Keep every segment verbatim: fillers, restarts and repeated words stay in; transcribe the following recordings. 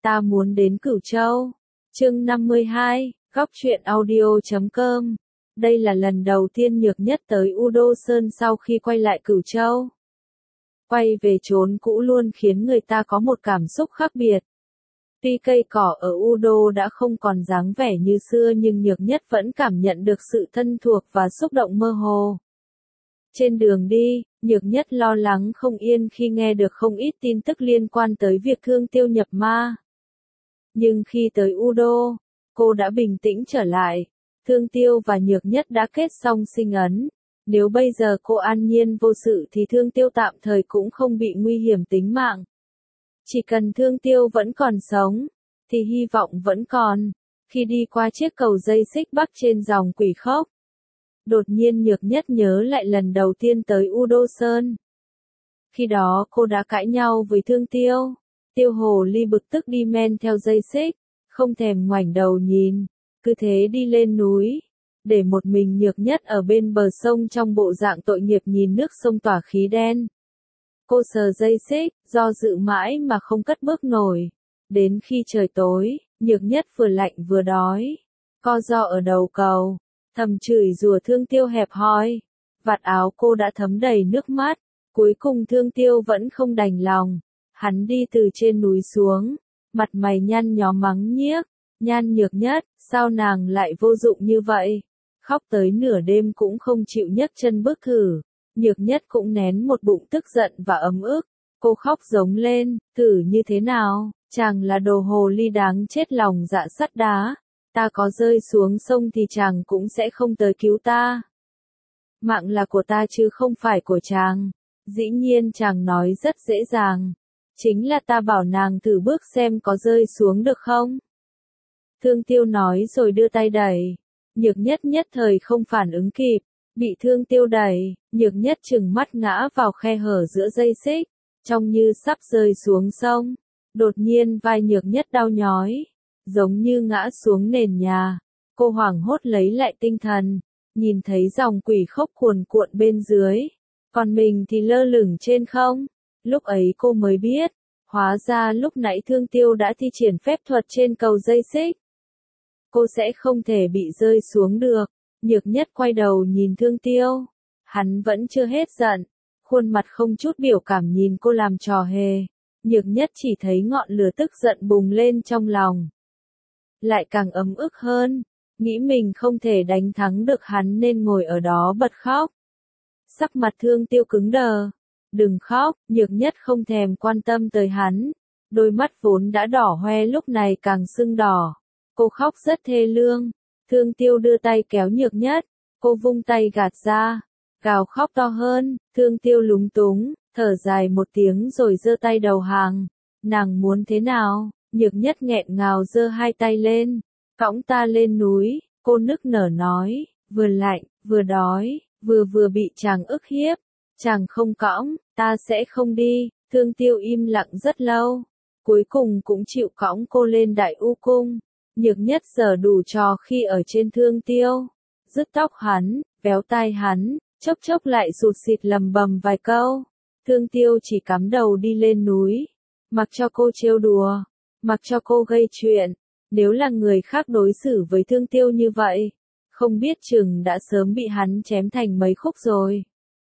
Ta muốn đến Cửu Châu. Chương năm mươi hai, góc truyện audio chấm com. Đây là lần đầu tiên Nhược Nhất tới U Đô Sơn sau khi quay lại Cửu Châu. Quay về chốn cũ luôn khiến người ta có một cảm xúc khác biệt. Tuy cây cỏ ở U Đô đã không còn dáng vẻ như xưa nhưng Nhược Nhất vẫn cảm nhận được sự thân thuộc và xúc động mơ hồ. Trên đường đi, Nhược Nhất lo lắng không yên khi nghe được không ít tin tức liên quan tới việc Thương Tiêu nhập ma. Nhưng khi tới U Đô, cô đã bình tĩnh trở lại. Thương Tiêu và Nhược Nhất đã kết xong sinh ấn. Nếu bây giờ cô an nhiên vô sự thì Thương Tiêu tạm thời cũng không bị nguy hiểm tính mạng. Chỉ cần Thương Tiêu vẫn còn sống, thì hy vọng vẫn còn. Khi đi qua chiếc cầu dây xích bắc trên dòng Quỷ Khốc, đột nhiên Nhược Nhất nhớ lại lần đầu tiên tới U Đô Sơn. Khi đó cô đã cãi nhau với Thương Tiêu. Tiêu Hồ Ly bực tức đi men theo dây xích, không thèm ngoảnh đầu nhìn, cứ thế đi lên núi, để một mình Nhược Nhất ở bên bờ sông trong bộ dạng tội nghiệp nhìn nước sông tỏa khí đen. Cô sờ dây xích, do dự mãi mà không cất bước nổi. Đến khi trời tối, Nhược Nhất vừa lạnh vừa đói, co ro ở đầu cầu, thầm chửi rủa Thương Tiêu hẹp hòi. Vạt áo cô đã thấm đầy nước mắt. Cuối cùng Thương Tiêu vẫn không đành lòng. Hắn đi từ trên núi xuống, mặt mày nhăn nhó mắng nhiếc. Nhan Nhược Nhất, sao nàng lại vô dụng như vậy? Khóc tới nửa đêm cũng không chịu nhấc chân bước thử. Nhược Nhất cũng nén một bụng tức giận và ấm ức. Cô khóc giống lên, thử như thế nào? Chàng là đồ hồ ly đáng chết lòng dạ sắt đá. Ta có rơi xuống sông thì chàng cũng sẽ không tới cứu ta. Mạng là của ta chứ không phải của chàng. Dĩ nhiên chàng nói rất dễ dàng. Chính là ta bảo nàng thử bước xem có rơi xuống được không? Thương Tiêu nói rồi đưa tay đẩy. Nhược Nhất nhất thời không phản ứng kịp. Bị Thương Tiêu đẩy, Nhược Nhất chừng mắt ngã vào khe hở giữa dây xích, trông như sắp rơi xuống sông. Đột nhiên vai Nhược Nhất đau nhói, giống như ngã xuống nền nhà. Cô hoảng hốt lấy lại tinh thần, nhìn thấy dòng Quỷ Khốc cuồn cuộn bên dưới, còn mình thì lơ lửng trên không. Lúc ấy cô mới biết, hóa ra lúc nãy Thương Tiêu đã thi triển phép thuật trên cầu dây xích. Cô sẽ không thể bị rơi xuống được. Nhược Nhất quay đầu nhìn Thương Tiêu. Hắn vẫn chưa hết giận, khuôn mặt không chút biểu cảm nhìn cô làm trò hề. Nhược Nhất chỉ thấy ngọn lửa tức giận bùng lên trong lòng. Lại càng ấm ức hơn, nghĩ mình không thể đánh thắng được hắn nên ngồi ở đó bật khóc. Sắc mặt Thương Tiêu cứng đờ. Đừng khóc, Nhược Nhất không thèm quan tâm tới hắn. Đôi mắt vốn đã đỏ hoe lúc này càng sưng đỏ. Cô khóc rất thê lương. Thương Tiêu đưa tay kéo Nhược Nhất. Cô vung tay gạt ra, gào khóc to hơn. Thương Tiêu lúng túng, thở dài một tiếng rồi giơ tay đầu hàng. Nàng muốn thế nào? Nhược Nhất nghẹn ngào giơ hai tay lên. Cõng ta lên núi, cô nức nở nói. Vừa lạnh, vừa đói, vừa vừa bị chàng ức hiếp. Chàng không cõng, ta sẽ không đi. Thương Tiêu im lặng rất lâu, cuối cùng cũng chịu cõng cô lên Đại U Cung. Nhược Nhất giờ đủ trò khi ở trên Thương Tiêu, rứt tóc hắn, véo tai hắn, chốc chốc lại sụt sịt lầm bầm vài câu. Thương Tiêu chỉ cắm đầu đi lên núi, mặc cho cô trêu đùa, mặc cho cô gây chuyện. Nếu là người khác đối xử với Thương Tiêu như vậy, không biết chừng đã sớm bị hắn chém thành mấy khúc rồi.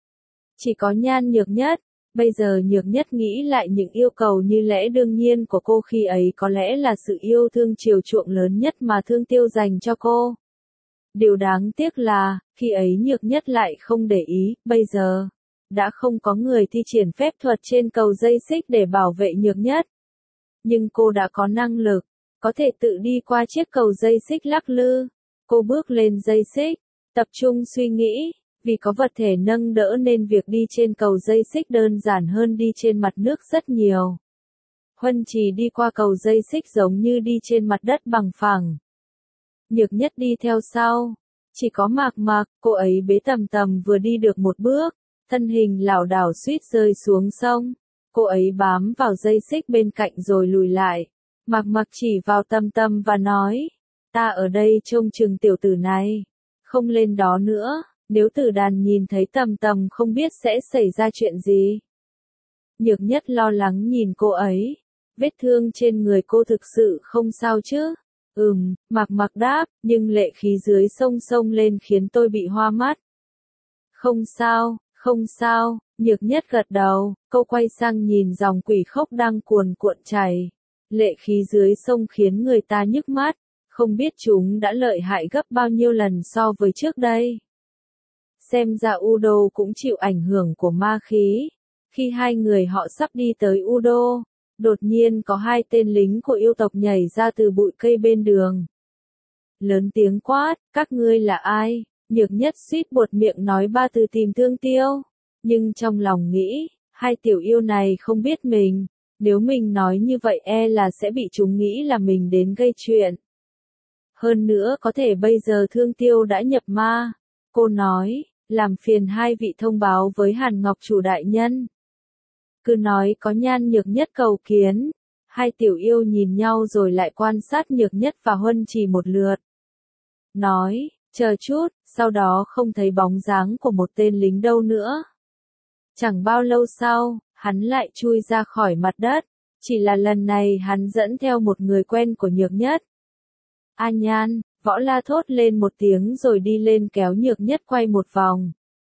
Chỉ có Nhan Nhược Nhất, bây giờ Nhược Nhất nghĩ lại những yêu cầu như lẽ đương nhiên của cô khi ấy có lẽ là sự yêu thương chiều chuộng lớn nhất mà Thương Tiêu dành cho cô. Điều đáng tiếc là, khi ấy Nhược Nhất lại không để ý, bây giờ, đã không có người thi triển phép thuật trên cầu dây xích để bảo vệ Nhược Nhất. Nhưng cô đã có năng lực, có thể tự đi qua chiếc cầu dây xích lắc lư. Cô bước lên dây xích, tập trung suy nghĩ. Vì có vật thể nâng đỡ nên việc đi trên cầu dây xích đơn giản hơn đi trên mặt nước rất nhiều. Huân Trì đi qua cầu dây xích giống như đi trên mặt đất bằng phẳng. Nhược Nhất đi theo sau. Chỉ có Mạc Mạc, cô ấy bế Tầm Tầm vừa đi được một bước, thân hình lảo đảo suýt rơi xuống sông. Cô ấy bám vào dây xích bên cạnh rồi lùi lại. Mạc Mạc chỉ vào Tầm Tầm và nói, ta ở đây trông chừng tiểu tử này, không lên đó nữa. Nếu Tử Đàn nhìn thấy Tầm Tầm không biết sẽ xảy ra chuyện gì. Nhược Nhất lo lắng nhìn cô ấy. vết thương trên người cô thực sự không sao chứ? Ừm, Mạc Mặc đáp, nhưng lệ khí dưới sông sông lên khiến tôi bị hoa mắt. Không sao, không sao, Nhược Nhất gật đầu, cô quay sang nhìn dòng quỷ khốc đang cuồn cuộn chảy. Lệ khí dưới sông khiến người ta nhức mắt, không biết chúng đã lợi hại gấp bao nhiêu lần so với trước đây. Xem ra Udo cũng chịu ảnh hưởng của ma khí. Khi hai người họ sắp đi tới Udo, đột nhiên có hai tên lính của yêu tộc nhảy ra từ bụi cây bên đường. Lớn tiếng quát, các ngươi là ai? Nhược Nhất suýt buột miệng nói ba từ tìm Thương Tiêu, nhưng trong lòng nghĩ, hai tiểu yêu này không biết mình, nếu mình nói như vậy e là sẽ bị chúng nghĩ là mình đến gây chuyện. Hơn nữa có thể bây giờ Thương Tiêu đã nhập ma. Cô nói, làm phiền hai vị thông báo với Hàn Ngọc chủ đại nhân. Cứ nói có Nhan Nhược Nhất cầu kiến. Hai tiểu yêu nhìn nhau rồi lại quan sát Nhược Nhất và Huân Trì một lượt. Nói, chờ chút, sau đó không thấy bóng dáng của một tên lính đâu nữa. Chẳng bao lâu sau, hắn lại chui ra khỏi mặt đất. Chỉ là lần này hắn dẫn theo một người quen của Nhược Nhất. A Nhan, Võ La thốt lên một tiếng rồi đi lên kéo Nhược Nhất quay một vòng.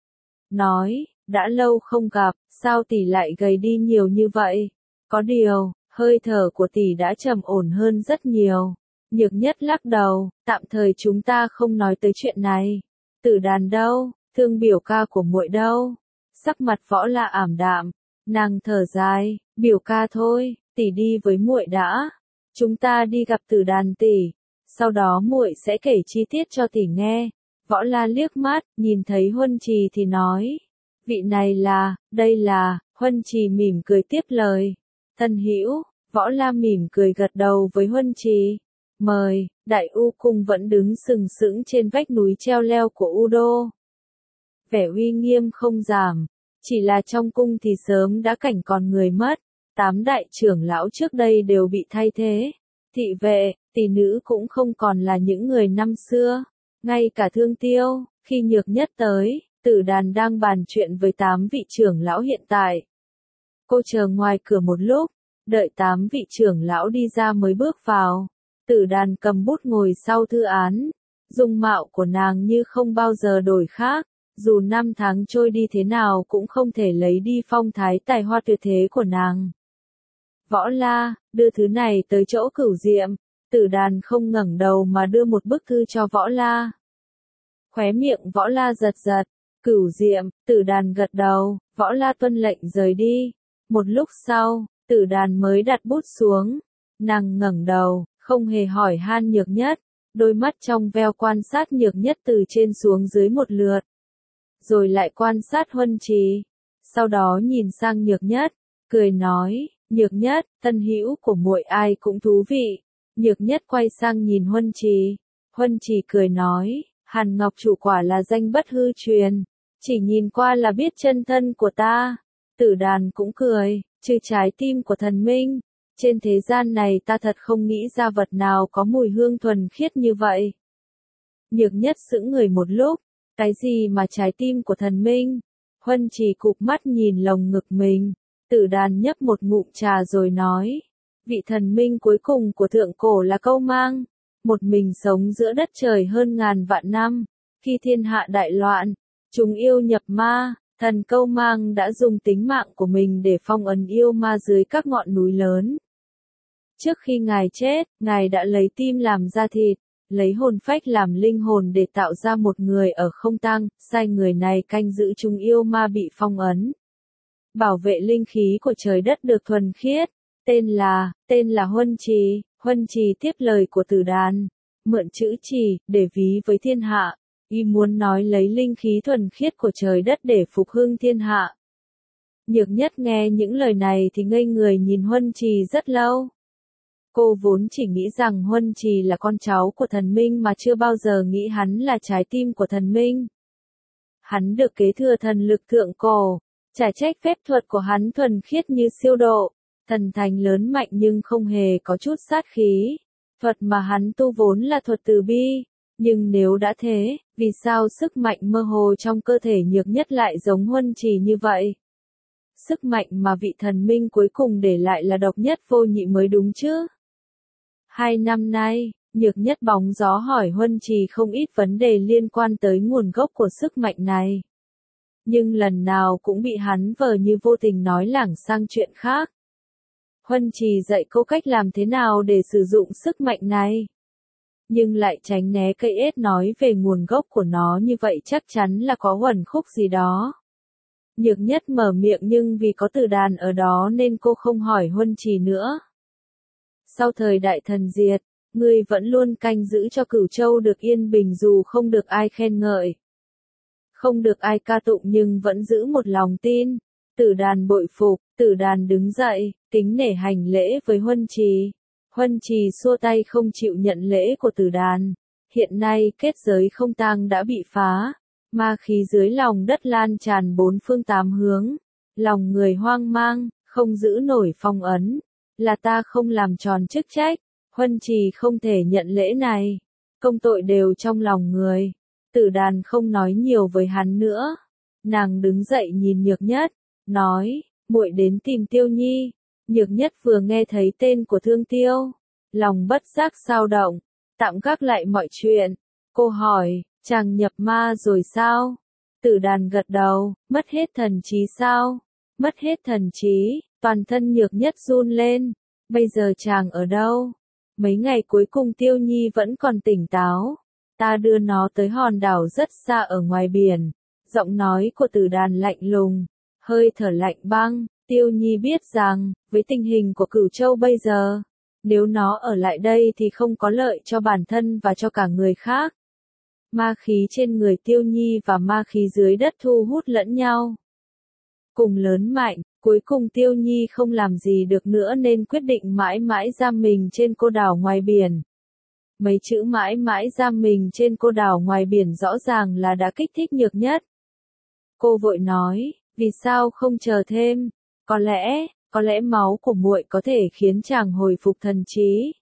Nói, đã lâu không gặp, sao tỷ lại gầy đi nhiều như vậy? Có điều, hơi thở của tỷ đã trầm ổn hơn rất nhiều. Nhược Nhất lắc đầu, tạm thời chúng ta không nói tới chuyện này. Tử Đàn đâu? Thương biểu ca của muội đâu? Sắc mặt Võ La ảm đạm, nàng thở dài, biểu ca thôi, tỷ đi với muội đã. Chúng ta đi gặp Tử Đàn tỷ, sau đó muội sẽ kể chi tiết cho tỷ nghe. Võ La liếc mắt, nhìn thấy Huân Trì thì nói, vị này là, đây là, Huân Trì mỉm cười tiếp lời. Thân hữu, Võ La mỉm cười gật đầu với Huân Trì. Mời, Đại U cung vẫn đứng sừng sững trên vách núi treo leo của Udo. Vẻ uy nghiêm không giảm, chỉ là trong cung thì sớm đã cảnh còn người mất, tám đại trưởng lão trước đây đều bị thay thế. Thị vệ, tỷ nữ cũng không còn là những người năm xưa, ngay cả Thương Tiêu, khi Nhược Nhất tới, Tử Đàn đang bàn chuyện với tám vị trưởng lão hiện tại. Cô chờ ngoài cửa một lúc, đợi tám vị trưởng lão đi ra mới bước vào. Tử Đàn cầm bút ngồi sau thư án, dung mạo của nàng như không bao giờ đổi khác, dù năm tháng trôi đi thế nào cũng không thể lấy đi phong thái tài hoa tuyệt thế của nàng. Võ La, đưa thứ này tới chỗ Cửu Diệm. Tử Đàn không ngẩng đầu mà đưa một bức thư cho Võ La. Khóe miệng Võ La giật giật. Cửu Diệm, Tử Đàn gật đầu, Võ La tuân lệnh rời đi. Một lúc sau, Tử Đàn mới đặt bút xuống. Nàng ngẩng đầu, không hề hỏi han Nhược Nhất, đôi mắt trong veo quan sát Nhược Nhất từ trên xuống dưới một lượt. Rồi lại quan sát Huân Trì. Sau đó nhìn sang Nhược Nhất, cười nói, Nhược Nhất, tân hữu của muội ai cũng thú vị. Nhược Nhất quay sang nhìn Huân Trì. Huân Trì cười nói, Hàn Ngọc chủ quả là danh bất hư truyền, chỉ nhìn qua là biết chân thân của ta. Tử Đàn cũng cười, trừ trái tim của thần minh, trên thế gian này ta thật không nghĩ ra vật nào có mùi hương thuần khiết như vậy. Nhược Nhất sững người một lúc, cái gì mà trái tim của thần minh? Huân Trì cụp mắt nhìn lồng ngực mình. Tử Đàn nhấp một ngụm trà rồi nói, vị thần minh cuối cùng của thượng cổ là Câu Mang, một mình sống giữa đất trời hơn ngàn vạn năm. Khi thiên hạ đại loạn, chúng yêu nhập ma, thần Câu Mang đã dùng tính mạng của mình để phong ấn yêu ma dưới các ngọn núi lớn. Trước khi ngài chết, ngài đã lấy tim làm da thịt, lấy hồn phách làm linh hồn để tạo ra một người ở không tang, sai người này canh giữ chúng yêu ma bị phong ấn. Bảo vệ linh khí của trời đất được thuần khiết, tên là, tên là Huân Trì. Huân Trì tiếp lời của Tử Đàn, mượn chữ trì, để ví với thiên hạ, y muốn nói lấy linh khí thuần khiết của trời đất để phục hưng thiên hạ. Nhược Nhất nghe những lời này thì ngây người nhìn Huân Trì rất lâu. Cô vốn chỉ nghĩ rằng Huân Trì là con cháu của thần minh mà chưa bao giờ nghĩ hắn là trái tim của thần minh. Hắn được kế thừa thần lực thượng cổ, chả trách phép thuật của hắn thuần khiết như siêu độ, thần thánh lớn mạnh nhưng không hề có chút sát khí. Thuật mà hắn tu vốn là thuật từ bi, nhưng nếu đã thế, vì sao sức mạnh mơ hồ trong cơ thể Nhược Nhất lại giống Huân Trì như vậy? Sức mạnh mà vị thần minh cuối cùng để lại là độc nhất vô nhị mới đúng chứ. Hai năm nay, Nhược Nhất bóng gió hỏi Huân Trì không ít vấn đề liên quan tới nguồn gốc của sức mạnh này. Nhưng lần nào cũng bị hắn vờ như vô tình nói lảng sang chuyện khác. Huân Trì dạy cô cách làm thế nào để sử dụng sức mạnh này. Nhưng lại tránh né cây ết nói về nguồn gốc của nó, như vậy chắc chắn là có uẩn khúc gì đó. Nhược Nhất mở miệng nhưng vì có Tử Đàn ở đó nên cô không hỏi Huân Trì nữa. Sau thời đại thần diệt, ngươi vẫn luôn canh giữ cho Cửu Châu được yên bình dù không được ai khen ngợi. Không được ai ca tụng nhưng vẫn giữ một lòng tin. Tử Đàn bội phục, Tử Đàn đứng dậy, kính nể hành lễ với Huân Trì. Huân Trì xua tay không chịu nhận lễ của Tử Đàn. Hiện nay kết giới không tang đã bị phá. Ma khí dưới lòng đất lan tràn bốn phương tám hướng. Lòng người hoang mang, không giữ nổi phong ấn. Là ta không làm tròn chức trách. Huân Trì không thể nhận lễ này. Công tội đều trong lòng người. Tử Đàn không nói nhiều với hắn nữa. Nàng đứng dậy nhìn Nhược Nhất, nói, muội đến tìm Tiêu Nhi. Nhược Nhất vừa nghe thấy tên của Thương Tiêu, lòng bất giác xao động, tạm gác lại mọi chuyện. Cô hỏi, chàng nhập ma rồi sao? Tử Đàn gật đầu, mất hết thần trí sao? Mất hết thần trí, toàn thân Nhược Nhất run lên. Bây giờ chàng ở đâu? Mấy ngày cuối cùng Tiêu Nhi vẫn còn tỉnh táo. Ta đưa nó tới hòn đảo rất xa ở ngoài biển. Giọng nói của Tử Đàn lạnh lùng, hơi thở lạnh băng. Tiêu Nhi biết rằng, với tình hình của Cửu Châu bây giờ, nếu nó ở lại đây thì không có lợi cho bản thân và cho cả người khác. Ma khí trên người Tiêu Nhi và ma khí dưới đất thu hút lẫn nhau. Cùng lớn mạnh, cuối cùng Tiêu Nhi không làm gì được nữa nên quyết định mãi mãi giam mình trên cô đảo ngoài biển. Mấy chữ mãi mãi giam mình trên cô đảo ngoài biển rõ ràng là đã kích thích Nhược Nhất. Cô vội nói, vì sao không chờ thêm? Có lẽ, có lẽ máu của muội có thể khiến chàng hồi phục thần trí.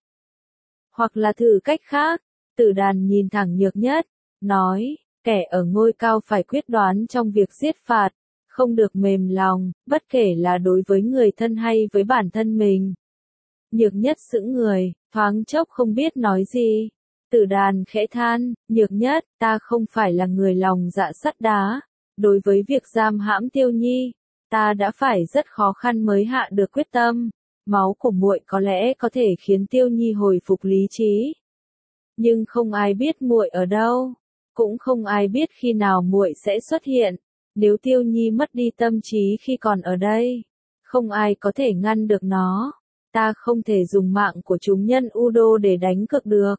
Hoặc là thử cách khác. Tử Đàn nhìn thẳng Nhược Nhất, nói, kẻ ở ngôi cao phải quyết đoán trong việc giết phạt, không được mềm lòng, bất kể là đối với người thân hay với bản thân mình. Nhược Nhất sững người, thoáng chốc không biết nói gì. Tử Đàn khẽ than, Nhược Nhất, ta không phải là người lòng dạ sắt đá. Đối với việc giam hãm Tiêu Nhi, ta đã phải rất khó khăn mới hạ được quyết tâm. Máu của muội có lẽ có thể khiến Tiêu Nhi hồi phục lý trí. Nhưng không ai biết muội ở đâu, cũng không ai biết khi nào muội sẽ xuất hiện. Nếu Tiêu Nhi mất đi tâm trí khi còn ở đây, không ai có thể ngăn được nó. Ta không thể dùng mạng của chúng nhân Udo để đánh cược được.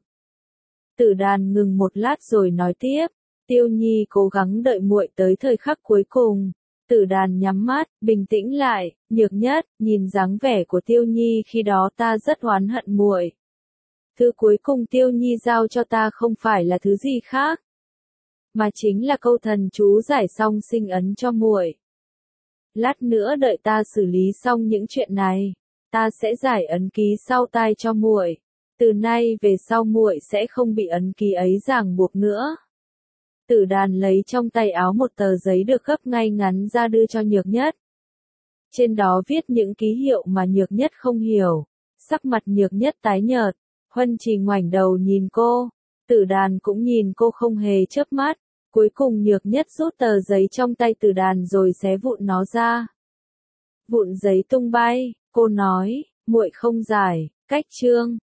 Tử Đàn ngừng một lát rồi nói tiếp, Tiêu Nhi cố gắng đợi muội tới thời khắc cuối cùng. Tử Đàn nhắm mắt, bình tĩnh lại, Nhược Nhất, nhìn dáng vẻ của Tiêu Nhi khi đó ta rất oán hận muội. Thứ cuối cùng Tiêu Nhi giao cho ta không phải là thứ gì khác, mà chính là câu thần chú giải xong sinh ấn cho muội. Lát nữa đợi ta xử lý xong những chuyện này, ta sẽ giải ấn ký sau tai cho muội. Từ nay về sau muội sẽ không bị ấn ký ấy ràng buộc nữa. Tử Đàn lấy trong tay áo một tờ giấy được gấp ngay ngắn ra đưa cho Nhược Nhất. Trên đó viết những ký hiệu mà Nhược Nhất không hiểu. Sắc mặt Nhược Nhất tái nhợt. Huân Trì ngoảnh đầu nhìn cô. Tử Đàn cũng nhìn cô không hề chớp mắt. Cuối cùng Nhược Nhất rút tờ giấy trong tay Tử Đàn rồi xé vụn nó ra. Vụn giấy tung bay, cô nói, muội không giải, cách chương.